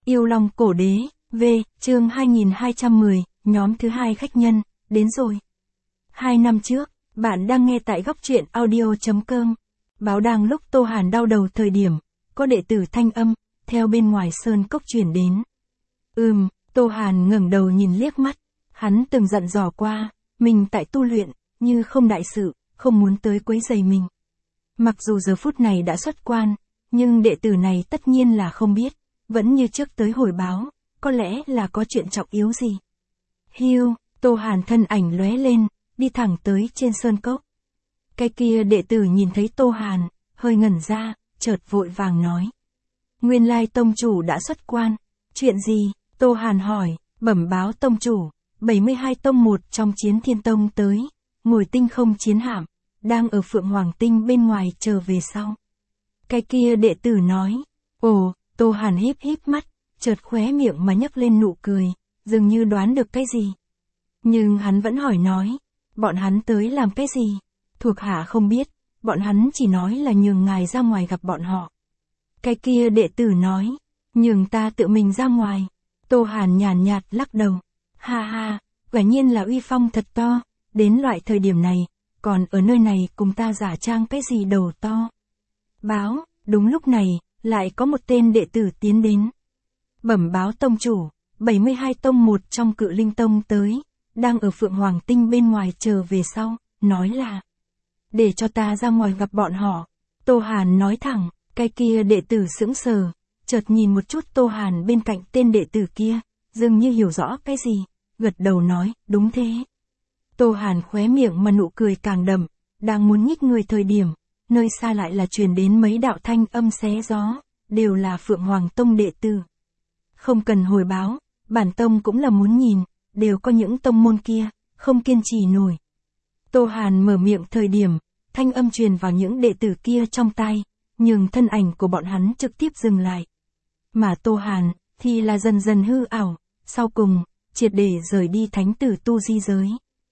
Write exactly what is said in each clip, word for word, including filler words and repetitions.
Yêu Long Cổ Đế, V, chương hai nghìn hai trăm mười, nhóm thứ hai khách nhân, đến rồi. Hai năm trước, bạn đang nghe tại góc truyện audio chấm com. Báo đang lúc Tô Hàn đau đầu thời điểm, có đệ tử thanh âm, theo bên ngoài sơn cốc chuyển đến. Ừm, Tô Hàn ngẩng đầu nhìn liếc mắt, hắn từng dặn dò qua, mình tại tu luyện, như không đại sự, không muốn tới quấy rầy mình. Mặc dù giờ phút này đã xuất quan, nhưng đệ tử này tất nhiên là không biết, vẫn như trước tới hồi báo, có lẽ là có chuyện trọng yếu gì. Hiu, Tô Hàn thân ảnh lóe lên, đi thẳng tới trên sơn cốc. Cái kia đệ tử nhìn thấy Tô Hàn, hơi ngẩn ra, chợt vội vàng nói. Nguyên lai tông chủ đã xuất quan, chuyện gì? Tô Hàn hỏi, bẩm báo tông chủ, bảy mươi hai tông một trong Chiến Thiên Tông tới, ngồi tinh không chiến hạm, đang ở Phượng Hoàng Tinh bên ngoài chờ về sau. Cái kia đệ tử nói, ồ, Tô Hàn híp híp mắt, chợt khóe miệng mà nhấc lên nụ cười, dường như đoán được cái gì. Nhưng hắn vẫn hỏi nói, bọn hắn tới làm cái gì? Thuộc hạ không biết, bọn hắn chỉ nói là nhường ngài ra ngoài gặp bọn họ. Cái kia đệ tử nói, nhường ta tự mình ra ngoài. Tô Hàn nhàn nhạt lắc đầu, ha ha, quả nhiên là uy phong thật to, đến loại thời điểm này, còn ở nơi này cùng ta giả trang cái gì đầu to. Báo, đúng lúc này, lại có một tên đệ tử tiến đến. Bẩm báo tông chủ, bảy mươi hai tông một trong Cự Linh Tông tới, đang ở Phượng Hoàng Tinh bên ngoài chờ về sau, nói là để cho ta ra ngoài gặp bọn họ. Tô Hàn nói thẳng, cái kia đệ tử sững sờ, chợt nhìn một chút Tô Hàn bên cạnh tên đệ tử kia, dường như hiểu rõ cái gì, gật đầu nói, đúng thế. Tô Hàn khóe miệng mà nụ cười càng đậm, đang muốn nhích người thời điểm, nơi xa lại là truyền đến mấy đạo thanh âm xé gió, đều là Phượng Hoàng Tông đệ tử. Không cần hồi báo, bản tông cũng là muốn nhìn, đều có những tông môn kia, không kiên trì nổi. Tô Hàn mở miệng thời điểm, thanh âm truyền vào những đệ tử kia trong tai, nhưng thân ảnh của bọn hắn trực tiếp dừng lại. Mà Tô Hàn, thì là dần dần hư ảo, sau cùng, triệt để rời đi thánh tử tu di giới.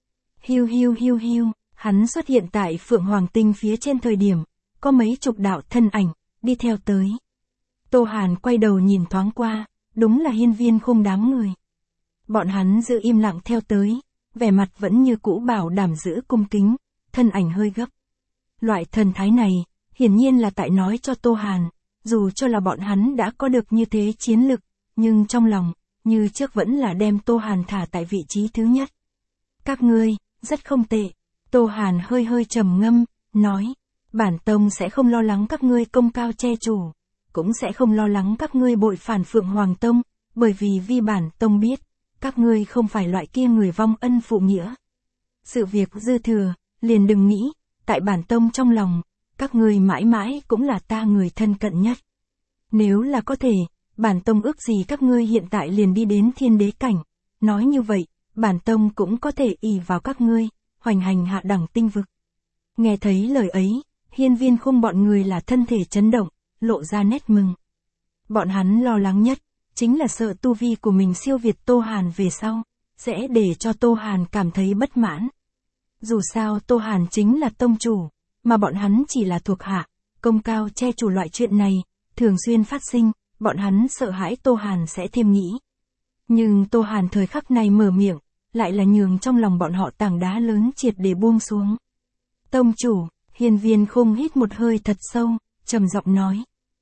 Hiu hiu hiu hiu, hắn xuất hiện tại Phượng Hoàng Tinh phía trên thời điểm, có mấy chục đạo thân ảnh, đi theo tới. Tô Hàn quay đầu nhìn thoáng qua, đúng là Hiên Viên Khung đám người. Bọn hắn giữ im lặng theo tới, vẻ mặt vẫn như cũ bảo đảm giữ cung kính, thân ảnh hơi gấp. Loại thần thái này, hiển nhiên là tại nói cho Tô Hàn, dù cho là bọn hắn đã có được như thế chiến lực, nhưng trong lòng, như trước vẫn là đem Tô Hàn thả tại vị trí thứ nhất. Các ngươi, rất không tệ. Tô Hàn hơi hơi trầm ngâm, nói, bản tông sẽ không lo lắng các ngươi công cao che chủ, cũng sẽ không lo lắng các ngươi bội phản Phượng Hoàng Tông, bởi vì vi bản tông biết, các ngươi không phải loại kia người vong ân phụ nghĩa. Sự việc dư thừa, liền đừng nghĩ, tại bản tông trong lòng, các ngươi mãi mãi cũng là ta người thân cận nhất. Nếu là có thể, bản tông ước gì các ngươi hiện tại liền đi đến thiên đế cảnh, nói như vậy, bản tông cũng có thể ỷ vào các ngươi, hoành hành hạ đẳng tinh vực. Nghe thấy lời ấy, Hiên Viên Khung bọn người là thân thể chấn động, lộ ra nét mừng. Bọn hắn lo lắng nhất, chính là sợ tu vi của mình siêu việt Tô Hàn về sau, sẽ để cho Tô Hàn cảm thấy bất mãn. Dù sao Tô Hàn chính là tông chủ, mà bọn hắn chỉ là thuộc hạ, công cao che chủ loại chuyện này, thường xuyên phát sinh, bọn hắn sợ hãi Tô Hàn sẽ thêm nghĩ. Nhưng Tô Hàn thời khắc này mở miệng, lại là nhường trong lòng bọn họ tảng đá lớn triệt để buông xuống. Tông chủ, Hiên Viên Khung hít một hơi thật sâu, trầm giọng nói.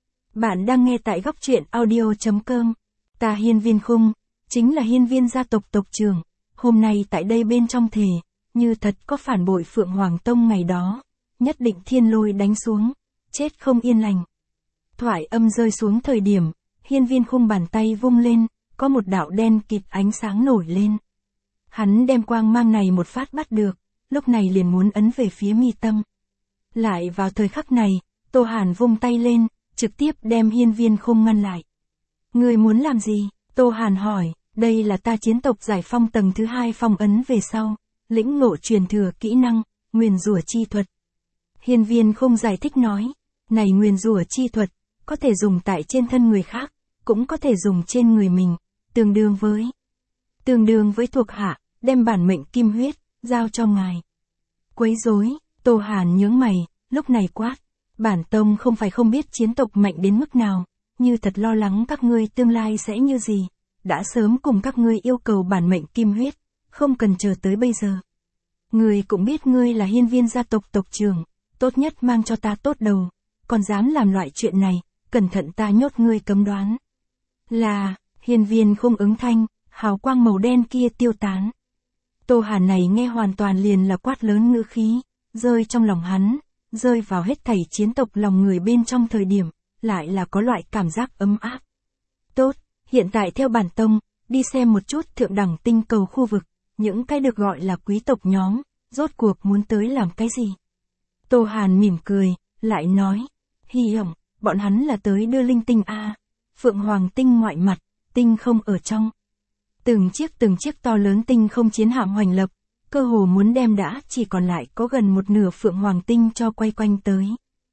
Bạn đang nghe tại góc truyện audio chấm com. Ta Hiên Viên Khung, chính là Hiên Viên gia tộc tộc trưởng, hôm nay tại đây bên trong thề, như thật có phản bội Phượng Hoàng Tông ngày đó, nhất định thiên lôi đánh xuống, chết không yên lành. Thoại âm rơi xuống thời điểm, Hiên Viên Khung bàn tay vung lên, có một đạo đen kịt ánh sáng nổi lên. Hắn đem quang mang này một phát bắt được, lúc này liền muốn ấn về phía mi tâm. Lại vào thời khắc này, Tô Hàn vung tay lên, trực tiếp đem Hiên Viên Khung ngăn lại. Người muốn làm gì? Tô Hàn hỏi, đây là ta chiến tộc giải phong tầng thứ hai phong ấn về sau, lĩnh ngộ truyền thừa kỹ năng, nguyền rủa chi thuật. Hiên Viên Khung giải thích nói, này nguyền rủa chi thuật, có thể dùng tại trên thân người khác, cũng có thể dùng trên người mình, tương đương với, tương đương với thuộc hạ, đem bản mệnh kim huyết, giao cho ngài. Quấy rối, Tô Hàn nhướng mày, lúc này quát, bản tông không phải không biết chiến tộc mạnh đến mức nào, như thật lo lắng các ngươi tương lai sẽ như gì, đã sớm cùng các ngươi yêu cầu bản mệnh kim huyết, không cần chờ tới bây giờ. Ngươi cũng biết ngươi là hiên viên gia tộc tộc trưởng, tốt nhất mang cho ta tốt đầu, còn dám làm loại chuyện này, cẩn thận ta nhốt ngươi cấm đoán. Là, hiên viên không ứng thanh, hào quang màu đen kia tiêu tán. Tô Hàn này nghe hoàn toàn liền là quát lớn ngữ khí, rơi trong lòng hắn, rơi vào hết thảy chiến tộc lòng người bên trong thời điểm, lại là có loại cảm giác ấm áp. Tốt, hiện tại theo bản tông, đi xem một chút thượng đẳng tinh cầu khu vực, những cái được gọi là quý tộc nhóm, rốt cuộc muốn tới làm cái gì? Tô Hàn mỉm cười, lại nói, hy vọng, bọn hắn là tới đưa linh tinh a, Phượng Hoàng tinh ngoại mặt, tinh không ở trong. Từng chiếc từng chiếc to lớn tinh không chiến hạm hoành lập, cơ hồ muốn đem đã chỉ còn lại có gần một nửa Phượng Hoàng tinh cho quay quanh tới.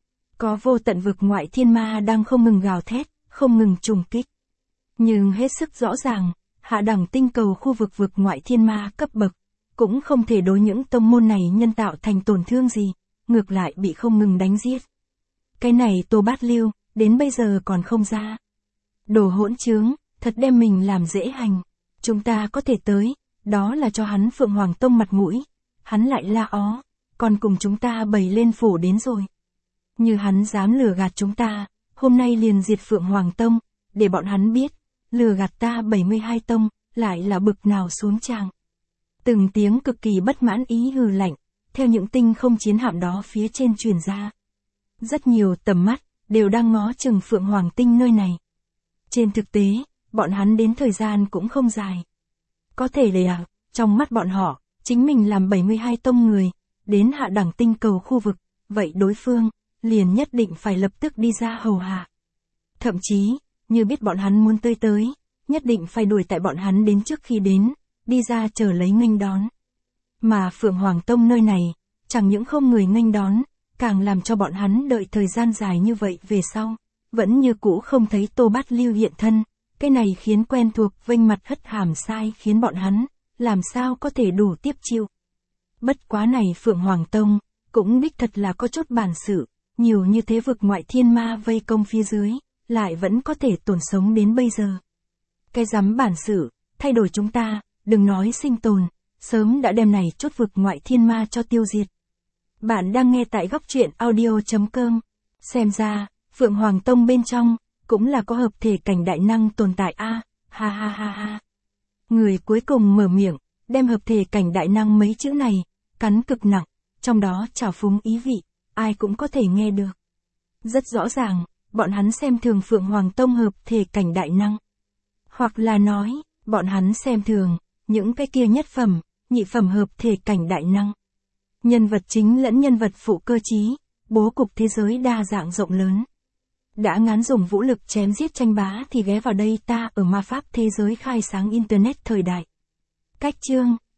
Có vô tận vực ngoại thiên ma đang không ngừng gào thét, không ngừng trùng kích. Nhưng hết sức rõ ràng, hạ đẳng tinh cầu khu vực vực ngoại thiên ma cấp bậc, cũng không thể đối những tông môn này nhân tạo thành tổn thương gì, ngược lại bị không ngừng đánh giết. Cái này Tô Bát Lưu, đến bây giờ còn không ra. Đồ hỗn trướng, thật đem mình làm dễ hành. Chúng ta có thể tới, đó là cho hắn Phượng Hoàng Tông mặt mũi. Hắn lại la ó, còn cùng chúng ta bày lên phổ đến rồi. Như hắn dám lừa gạt chúng ta, hôm nay liền diệt Phượng Hoàng Tông, để bọn hắn biết, lừa gạt ta bảy mươi hai tông, lại là bực nào xuống tràng. Từng tiếng cực kỳ bất mãn ý hừ lạnh, theo những tinh không chiến hạm đó phía trên truyền ra. Rất nhiều tầm mắt, đều đang ngó chừng Phượng Hoàng Tinh nơi này. Trên thực tế, bọn hắn đến thời gian cũng không dài. Có thể là, trong mắt bọn họ, chính mình làm bảy mươi hai tông người, đến hạ đẳng tinh cầu khu vực, vậy đối phương, liền nhất định phải lập tức đi ra hầu hạ. Thậm chí, như biết bọn hắn muốn tới tới, nhất định phải đuổi tại bọn hắn đến trước khi đến, đi ra chờ lấy nghênh đón. Mà Phượng Hoàng Tông nơi này, chẳng những không người nghênh đón, càng làm cho bọn hắn đợi thời gian dài như vậy về sau, vẫn như cũ không thấy Tô Bát Lưu hiện thân, cái này khiến quen thuộc vênh mặt hất hàm sai khiến bọn hắn, làm sao có thể đủ tiếp chiêu. Bất quá này Phượng Hoàng Tông, cũng đích thật là có chút bản sự, nhiều như thế vực ngoại thiên ma vây công phía dưới, lại vẫn có thể tồn sống đến bây giờ. Cái dám bản sự, thay đổi chúng ta, đừng nói sinh tồn, sớm đã đem này chốt vực ngoại thiên ma cho tiêu diệt. Bạn đang nghe tại góc truyện audio chấm com. Xem ra, Phượng Hoàng Tông bên trong, cũng là có hợp thể cảnh đại năng tồn tại a, ha ha ha ha. Người cuối cùng mở miệng, đem hợp thể cảnh đại năng mấy chữ này, cắn cực nặng, trong đó trào phúng ý vị, ai cũng có thể nghe được. Rất rõ ràng, bọn hắn xem thường Phượng Hoàng Tông hợp thể cảnh đại năng. Hoặc là nói, bọn hắn xem thường, những cái kia nhất phẩm, nhị phẩm hợp thể cảnh đại năng. Nhân vật chính lẫn nhân vật phụ cơ trí, bố cục thế giới đa dạng rộng lớn. Đã ngán dùng vũ lực chém giết tranh bá thì ghé vào đây ta ở ma pháp thế giới khai sáng Internet thời đại. Cách chương